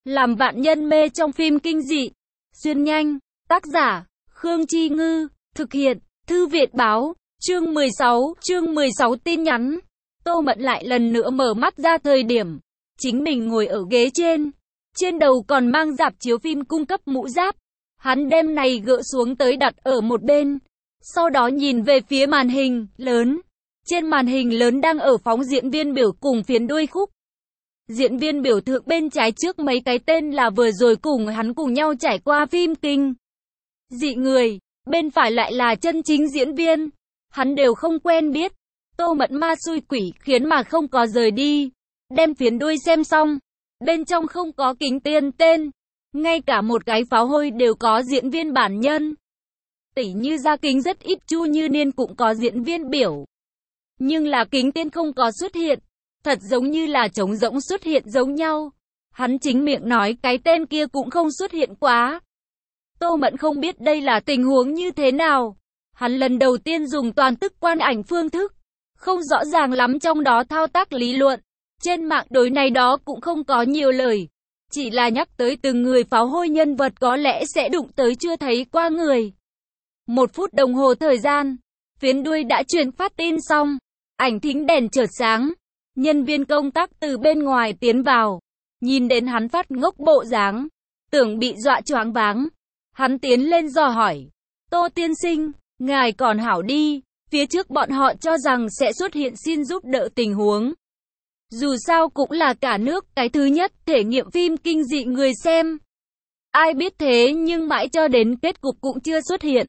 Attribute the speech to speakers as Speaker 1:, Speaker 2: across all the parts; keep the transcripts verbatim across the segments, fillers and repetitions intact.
Speaker 1: Làm vạn nhân mê trong phim kinh dị. Xuyên nhanh. Tác giả, Khương Chi Ngư. Thực hiện, Thư viện Báo. Chương mười sáu, chương mười sáu tin nhắn. Tô Mẫn lại lần nữa mở mắt ra thời điểm chính mình ngồi ở ghế trên. Trên đầu còn mang rạp chiếu phim cung cấp mũ giáp. Hắn đem này gỡ xuống tới đặt ở một bên. Sau đó nhìn về phía màn hình lớn. Trên màn hình lớn đang ở phóng diễn viên biểu cùng phiến đuôi khúc. Diễn viên biểu thượng bên trái trước mấy cái tên là vừa rồi cùng hắn cùng nhau trải qua phim kinh dị người. Bên phải lại là chân chính diễn viên. Hắn đều không quen biết. Tô Mẫn ma xui quỷ khiến mà không có rời đi. Đem phiến đuôi xem xong. Bên trong không có kính tiên tên. Ngay cả một cái pháo hôi đều có diễn viên bản nhân. Tỉ như ra kính rất ít, Chu Như Niên cũng có diễn viên biểu. Nhưng là kính tiên không có xuất hiện. Thật giống như là trống rỗng xuất hiện giống nhau. Hắn chính miệng nói cái tên kia cũng không xuất hiện quá. Tô Mẫn không biết đây là tình huống như thế nào. Hắn lần đầu tiên dùng toàn tức quan ảnh phương thức. Không rõ ràng lắm trong đó thao tác lý luận. Trên mạng đối này đó cũng không có nhiều lời. Chỉ là nhắc tới từng người pháo hôi nhân vật có lẽ sẽ đụng tới chưa thấy qua người. Một phút đồng hồ thời gian. Phiến đuôi đã truyền phát tin xong. Ảnh thính đèn chợt sáng. Nhân viên công tác từ bên ngoài tiến vào. Nhìn đến hắn phát ngốc bộ dáng. Tưởng bị dọa choáng váng. Hắn tiến lên dò hỏi. Tô tiên sinh, ngài còn hảo đi. Phía trước bọn họ cho rằng sẽ xuất hiện xin giúp đỡ tình huống. Dù sao cũng là cả nước cái thứ nhất thể nghiệm phim kinh dị người xem. Ai biết thế nhưng mãi cho đến kết cục cũng chưa xuất hiện.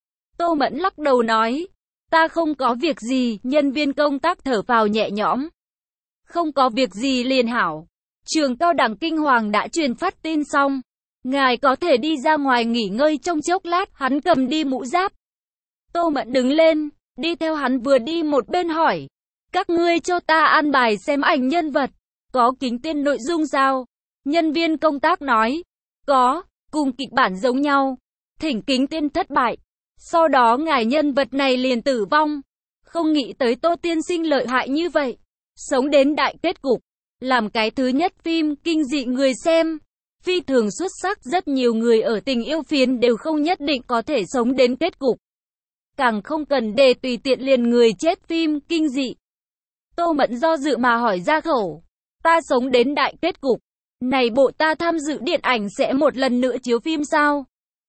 Speaker 1: Tô Mẫn lắc đầu nói. Ta không có việc gì, nhân viên công tác thở phào nhẹ nhõm. Không có việc gì liền hảo. Trường cao đẳng kinh hoàng đã truyền phát tin xong. Ngài có thể đi ra ngoài nghỉ ngơi trong chốc lát. Hắn cầm đi mũ giáp. Tô Mẫn đứng lên, đi theo hắn vừa đi một bên hỏi. Các ngươi cho ta an bài xem ảnh nhân vật. Có kính tiên nội dung sao? Nhân viên công tác nói. Có, cùng kịch bản giống nhau. Thỉnh kính tiên thất bại. Sau đó ngài nhân vật này liền tử vong. Không nghĩ tới Tô tiên sinh lợi hại như vậy. Sống đến đại kết cục. Làm cái thứ nhất phim kinh dị người xem. Phi thường xuất sắc, rất nhiều người ở tình yêu phiến đều không nhất định có thể sống đến kết cục. Càng không cần để tùy tiện liền người chết phim kinh dị. Tô Mẫn do dự mà hỏi ra khẩu. Ta sống đến đại kết cục. Này bộ ta tham dự điện ảnh sẽ một lần nữa chiếu phim sao?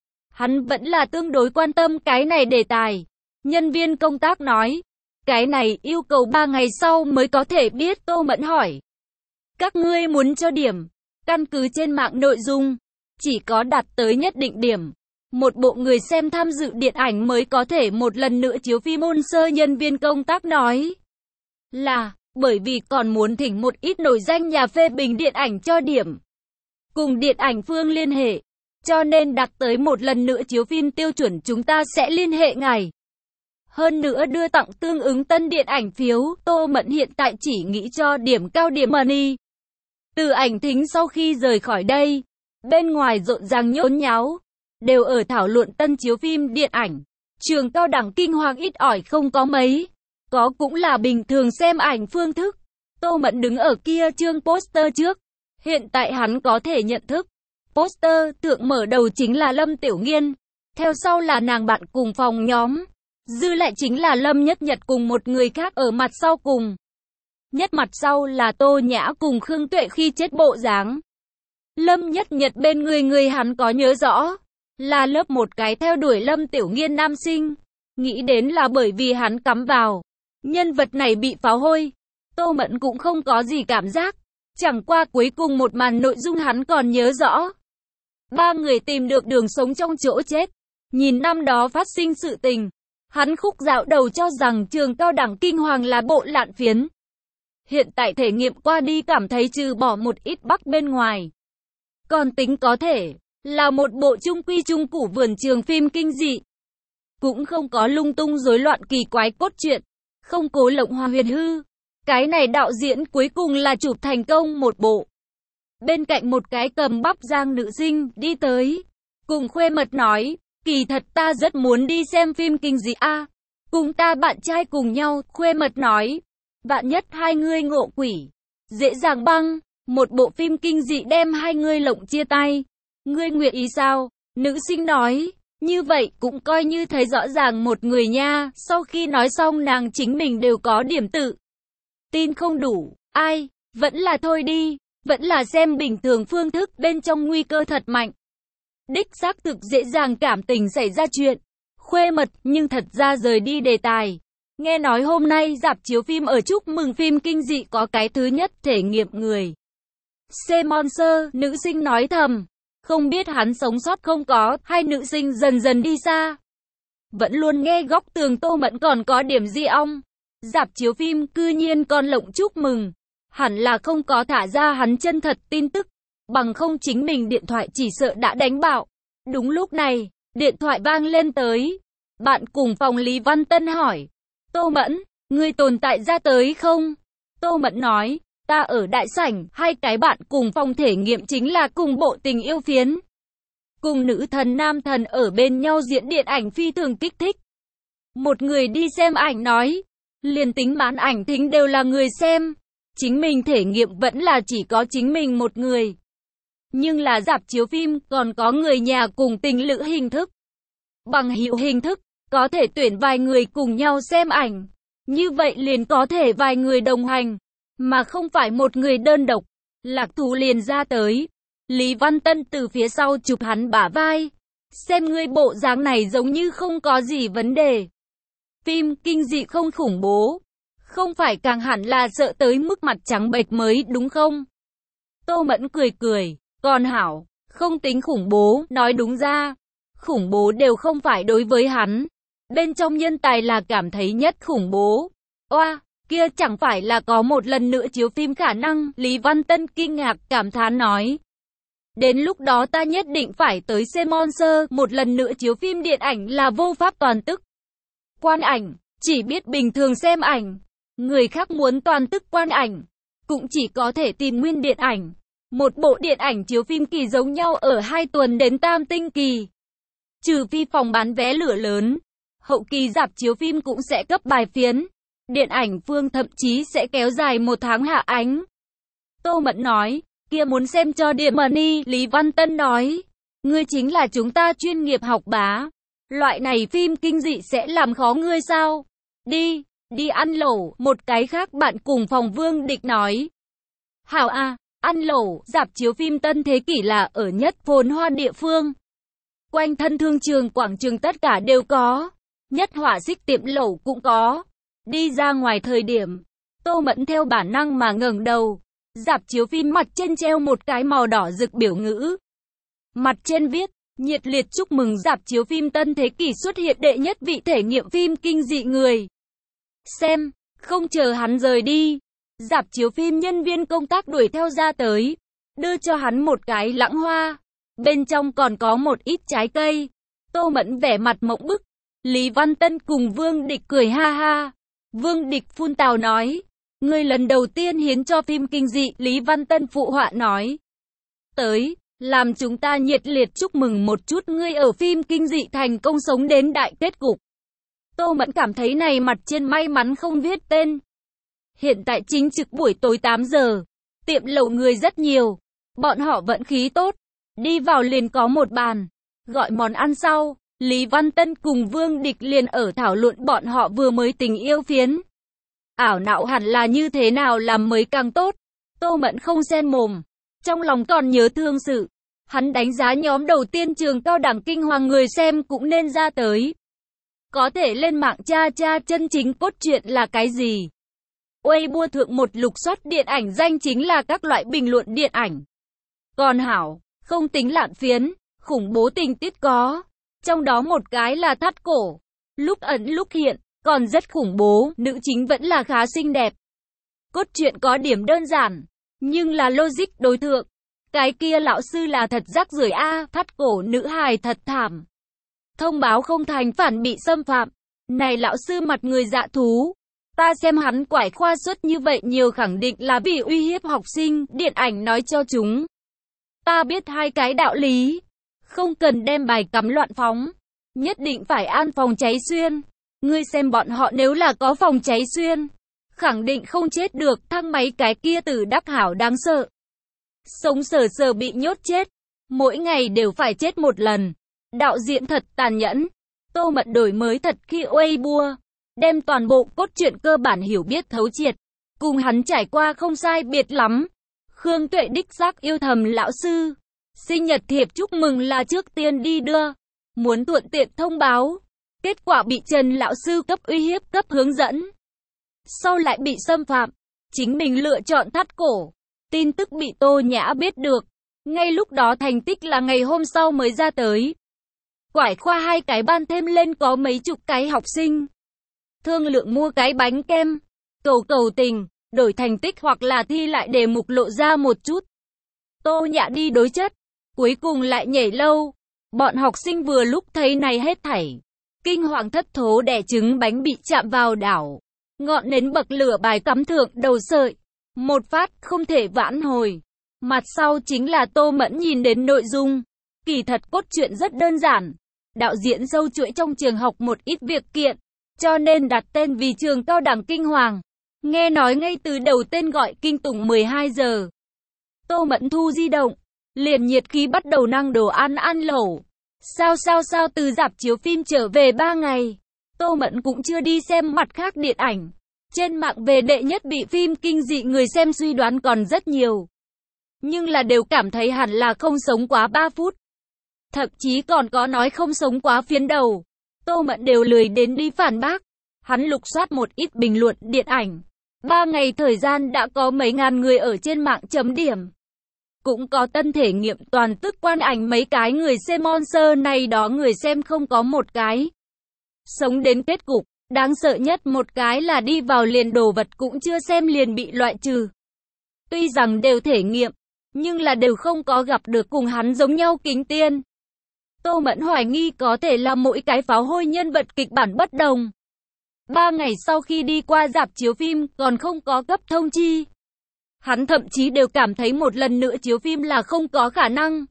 Speaker 1: Hắn vẫn là tương đối quan tâm cái này đề tài. Nhân viên công tác nói. Cái này yêu cầu ba ngày sau mới có thể biết. Tô Mẫn hỏi. Các ngươi muốn cho điểm. Căn cứ trên mạng nội dung. Chỉ có đạt tới nhất định điểm. Một bộ người xem tham dự điện ảnh mới có thể một lần nữa chiếu phim. Ôn sơ nhân viên công tác nói. Là, bởi vì còn muốn thỉnh một ít nổi danh nhà phê bình điện ảnh cho điểm. Cùng điện ảnh phương liên hệ. Cho nên đạt tới một lần nữa chiếu phim tiêu chuẩn chúng ta sẽ liên hệ ngài. Hơn nữa đưa tặng tương ứng tân điện ảnh phiếu. Tô Mẫn hiện tại chỉ nghĩ cho điểm cao điểm money. Từ ảnh thính sau khi rời khỏi đây. Bên ngoài rộn ràng nhốn nháo. Đều ở thảo luận tân chiếu phim điện ảnh. Trường cao đẳng kinh hoàng ít ỏi không có mấy. Có cũng là bình thường xem ảnh phương thức. Tô Mẫn đứng ở kia chương poster trước. Hiện tại hắn có thể nhận thức. Poster thượng mở đầu chính là Lâm Tiểu Nghiên. Theo sau là nàng bạn cùng phòng nhóm. Dư lại chính là Lâm Nhất Nhật cùng một người khác ở mặt sau cùng. Nhất mặt sau là Tô Nhã cùng Khương Tuệ khi chết bộ dáng. Lâm Nhất Nhật bên người người hắn có nhớ rõ. Là lớp một cái theo đuổi Lâm Tiểu Nghiên nam sinh. Nghĩ đến là bởi vì hắn cắm vào. Nhân vật này bị pháo hôi. Tô Mẫn cũng không có gì cảm giác. Chẳng qua cuối cùng một màn nội dung hắn còn nhớ rõ. Ba người tìm được đường sống trong chỗ chết. Nhìn năm đó phát sinh sự tình. Hắn khúc dạo đầu cho rằng trường cao đẳng kinh hoàng là bộ lạn phiến. Hiện tại thể nghiệm qua đi cảm thấy trừ bỏ một ít bắc bên ngoài. Còn tính có thể là một bộ trung quy trung củ vườn trường phim kinh dị. Cũng không có lung tung rối loạn kỳ quái cốt truyện. Không cố lộng hoa huyền hư. Cái này đạo diễn cuối cùng là chụp thành công một bộ. Bên cạnh một cái cầm bắp giang nữ sinh đi tới. Cùng khuê mật nói. Kỳ thật ta rất muốn đi xem phim kinh dị a à, cùng ta bạn trai cùng nhau. Khuê mật nói. Vạn nhất hai ngươi ngộ quỷ. Dễ dàng băng. Một bộ phim kinh dị đem hai người lộng chia tay. Ngươi nguyện ý sao? Nữ sinh nói. Như vậy cũng coi như thấy rõ ràng một người nha. Sau khi nói xong nàng chính mình đều có điểm tự tin không đủ. Ai? Vẫn là thôi đi. Vẫn là xem bình thường phương thức bên trong nguy cơ thật mạnh. Đích xác thực dễ dàng cảm tình xảy ra chuyện. Khuê mật nhưng thật ra rời đi đề tài. Nghe nói hôm nay rạp chiếu phim ở chúc mừng phim kinh dị có cái thứ nhất thể nghiệm người xem monster, nữ sinh nói thầm. Không biết hắn sống sót không có, hai nữ sinh dần dần đi xa. Vẫn luôn nghe góc tường Tô Mẫn còn có điểm di ong. Rạp chiếu phim cư nhiên còn lộng chúc mừng. Hẳn là không có thả ra hắn chân thật tin tức. Bằng không chính mình điện thoại chỉ sợ đã đánh bạo. Đúng lúc này, điện thoại vang lên tới. Bạn cùng phòng Lý Văn Tân hỏi. Tô Mẫn, ngươi tồn tại ra tới không? Tô Mẫn nói. Ta ở đại sảnh, hai cái bạn cùng phòng thể nghiệm chính là cùng bộ tình yêu phiến. Cùng nữ thần nam thần ở bên nhau diễn điện ảnh phi thường kích thích. Một người đi xem ảnh nói, liền tính bán ảnh thính đều là người xem. Chính mình thể nghiệm vẫn là chỉ có chính mình một người. Nhưng là rạp chiếu phim còn có người nhà cùng tình lữ hình thức. Bằng hữu hình thức, có thể tuyển vài người cùng nhau xem ảnh. Như vậy liền có thể vài người đồng hành. Mà không phải một người đơn độc. Lạc Thú liền ra tới. Lý Văn Tân từ phía sau chụp hắn bả vai. Xem ngươi bộ dáng này giống như không có gì vấn đề. Phim kinh dị không khủng bố. Không phải càng hẳn là sợ tới mức mặt trắng bệch mới đúng không? Tô Mẫn cười cười. Còn hảo, không tính khủng bố, nói đúng ra. Khủng bố đều không phải đối với hắn. Bên trong nhân tài là cảm thấy nhất khủng bố. Oa! Kia chẳng phải là có một lần nữa chiếu phim khả năng, Lý Văn Tân kinh ngạc cảm thán nói. Đến lúc đó ta nhất định phải tới xem Monster, một lần nữa chiếu phim điện ảnh là vô pháp toàn tức. Quan ảnh, chỉ biết bình thường xem ảnh. Người khác muốn toàn tức quan ảnh, cũng chỉ có thể tìm nguyên điện ảnh. Một bộ điện ảnh chiếu phim kỳ giống nhau ở hai tuần đến tam tinh kỳ. Trừ phi phòng bán vé lửa lớn, hậu kỳ rạp chiếu phim cũng sẽ cấp bài phiến. Điện ảnh phương thậm chí sẽ kéo dài một tháng hạ ánh. Tô Mẫn nói, kia muốn xem cho điểm money, Lý Văn Tân nói. Ngươi chính là chúng ta chuyên nghiệp học bá. Loại này phim kinh dị sẽ làm khó ngươi sao? Đi, đi ăn lẩu, một cái khác bạn cùng phòng Vương Địch nói. Hảo à, ăn lẩu, rạp chiếu phim Tân Thế Kỷ là ở nhất phồn hoa địa phương. Quanh thân thương trường quảng trường tất cả đều có. Nhất hỏa xích tiệm lẩu cũng có. Đi ra ngoài thời điểm, Tô Mẫn theo bản năng mà ngẩng đầu. Rạp chiếu phim mặt trên treo một cái màu đỏ rực biểu ngữ. Mặt trên viết, nhiệt liệt chúc mừng rạp chiếu phim Tân Thế Kỷ xuất hiện đệ nhất vị thể nghiệm phim kinh dị người xem. Không chờ hắn rời đi, rạp chiếu phim nhân viên công tác đuổi theo ra tới, đưa cho hắn một cái lãng hoa. Bên trong còn có một ít trái cây. Tô Mẫn vẻ mặt mộng bức. Lý Văn Tân cùng Vương Địch cười ha ha. Vương Địch phun tào nói, ngươi lần đầu tiên hiến cho phim kinh dị, Lý Văn Tân phụ họa nói. Tới, làm chúng ta nhiệt liệt chúc mừng một chút ngươi ở phim kinh dị thành công sống đến đại kết cục. Tô Mẫn cảm thấy này mặt trên may mắn không viết tên. Hiện tại chính trực buổi tối tám giờ, tiệm lẩu người rất nhiều, bọn họ vận khí tốt, đi vào liền có một bàn, gọi món ăn sau. Lý Văn Tân cùng Vương Địch liền ở thảo luận bọn họ vừa mới tình yêu phiến. Ảo não hẳn là như thế nào làm mới càng tốt. Tô Mẫn không xen mồm, trong lòng còn nhớ thương sự. Hắn đánh giá nhóm đầu tiên trường cao đẳng kinh hoàng người xem cũng nên ra tới. Có thể lên mạng tra tra chân chính cốt truyện là cái gì. Weibo thượng một lục soát điện ảnh danh chính là các loại bình luận điện ảnh. Còn hảo, không tính lạn phiến, khủng bố tình tiết có. Trong đó một cái là thắt cổ, lúc ẩn lúc hiện, còn rất khủng bố, nữ chính vẫn là khá xinh đẹp. Cốt truyện có điểm đơn giản, nhưng là logic đối thượng. Cái kia lão sư là thật rác rưởi a, thắt cổ nữ hài thật thảm. Thông báo không thành phản bị xâm phạm. Này lão sư mặt người dạ thú. Ta xem hắn quải khoa suất như vậy nhiều khẳng định là vì uy hiếp học sinh, điện ảnh nói cho chúng. Ta biết hai cái đạo lý. Không cần đem bài cắm loạn phóng. Nhất định phải an phòng cháy xuyên. Ngươi xem bọn họ nếu là có phòng cháy xuyên, khẳng định không chết được, thang máy cái kia từ đắc hảo đáng sợ. sống sờ sờ bị nhốt chết. Mỗi ngày đều phải chết một lần. Đạo diễn thật tàn nhẫn. Tô Mẫn đổi mới thật khi Weibo, đem toàn bộ cốt truyện cơ bản hiểu biết thấu triệt. Cùng hắn trải qua không sai biệt lắm. Khương Tuệ đích xác yêu thầm lão sư. Sinh nhật thiệp chúc mừng là trước tiên đi đưa. Muốn thuận tiện thông báo. Kết quả bị Trần lão sư cấp uy hiếp cấp hướng dẫn. Sau lại bị xâm phạm. Chính mình lựa chọn thắt cổ. Tin tức bị Tô Nhã biết được. Ngay lúc đó thành tích là ngày hôm sau mới ra tới. Quải khoa hai cái ban thêm lên có mấy chục cái học sinh. Thương lượng mua cái bánh kem. Cầu cầu tình, đổi thành tích hoặc là thi lại đề mục lộ ra một chút. Tô Nhã đi đối chất. Cuối cùng lại nhảy lâu. Bọn học sinh vừa lúc thấy này hết thảy. Kinh hoàng thất thố đẻ trứng bánh bị chạm vào đảo. Ngọn nến bậc lửa bài cắm thượng đầu sợi. Một phát không thể vãn hồi. Mặt sau chính là Tô Mẫn nhìn đến nội dung. Kỳ thật cốt truyện rất đơn giản. Đạo diễn sâu chuỗi trong trường học một ít việc kiện. Cho nên đặt tên vì trường cao đẳng kinh hoàng. Nghe nói ngay từ đầu tên gọi kinh tủng mười hai giờ. Tô Mẫn thu di động. Liền nhiệt khí bắt đầu năng đồ ăn ăn lẩu. Sao sao sao từ rạp chiếu phim trở về ba ngày. Tô Mẫn cũng chưa đi xem mặt khác điện ảnh. Trên mạng về đệ nhất bị phim kinh dị người xem suy đoán còn rất nhiều. Nhưng là đều cảm thấy hẳn là không sống quá ba phút. Thậm chí còn có nói không sống quá phiến đầu. Tô Mẫn đều lười đến đi phản bác. Hắn lục soát một ít bình luận điện ảnh. Ba ngày thời gian đã có mấy ngàn người ở trên mạng chấm điểm. Cũng có tân thể nghiệm toàn tức quan ảnh mấy cái người xem monster này đó người xem không có một cái. Sống đến kết cục, đáng sợ nhất một cái là đi vào liền đồ vật cũng chưa xem liền bị loại trừ. Tuy rằng đều thể nghiệm, nhưng là đều không có gặp được cùng hắn giống nhau kính tiên. Tô Mẫn hoài nghi có thể là mỗi cái pháo hôi nhân vật kịch bản bất đồng. Ba ngày sau khi đi qua rạp chiếu phim còn không có cấp thông chi. Hắn thậm chí đều cảm thấy một lần nữa chiếu phim là không có khả năng.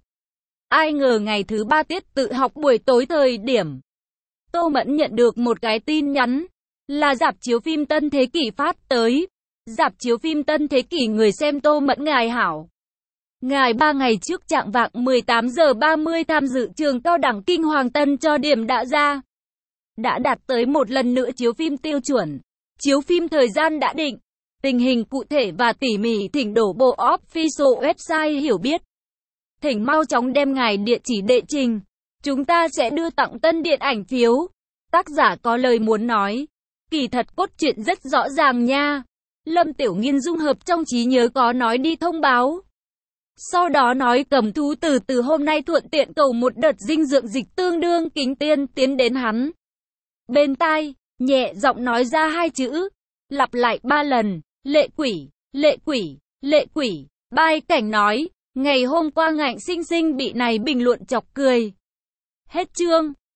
Speaker 1: Ai ngờ ngày thứ ba tiết tự học buổi tối thời điểm. Tô Mẫn nhận được một cái tin nhắn. Là rạp chiếu phim Tân Thế Kỷ phát tới. Rạp chiếu phim Tân Thế Kỷ người xem Tô Mẫn ngài hảo. Ngài ba ngày trước trạng vạng mười tám giờ ba mươi tham dự trường cao đẳng kinh hoàng Tân cho điểm đã ra. Đã đạt tới một lần nữa chiếu phim tiêu chuẩn. Chiếu phim thời gian đã định. Tình hình cụ thể và tỉ mỉ thỉnh đổ bộ official website hiểu biết. Thỉnh mau chóng đem ngài địa chỉ đệ trình. Chúng ta sẽ đưa tặng tân điện ảnh phiếu. Tác giả có lời muốn nói. Kỳ thật cốt truyện rất rõ ràng nha. Lâm Tiểu Nghiên dung hợp trong trí nhớ có nói đi thông báo. Sau đó nói cầm thú từ từ hôm nay thuận tiện cầu một đợt dinh dưỡng dịch tương đương kính tiên tiến đến hắn. Bên tai, nhẹ giọng nói ra hai chữ. Lặp lại ba lần. Lệ quỷ, lệ quỷ, lệ quỷ. Bai Cảnh nói. Ngày hôm qua ngạnh sinh sinh bị này bình luận chọc cười. Hết chương.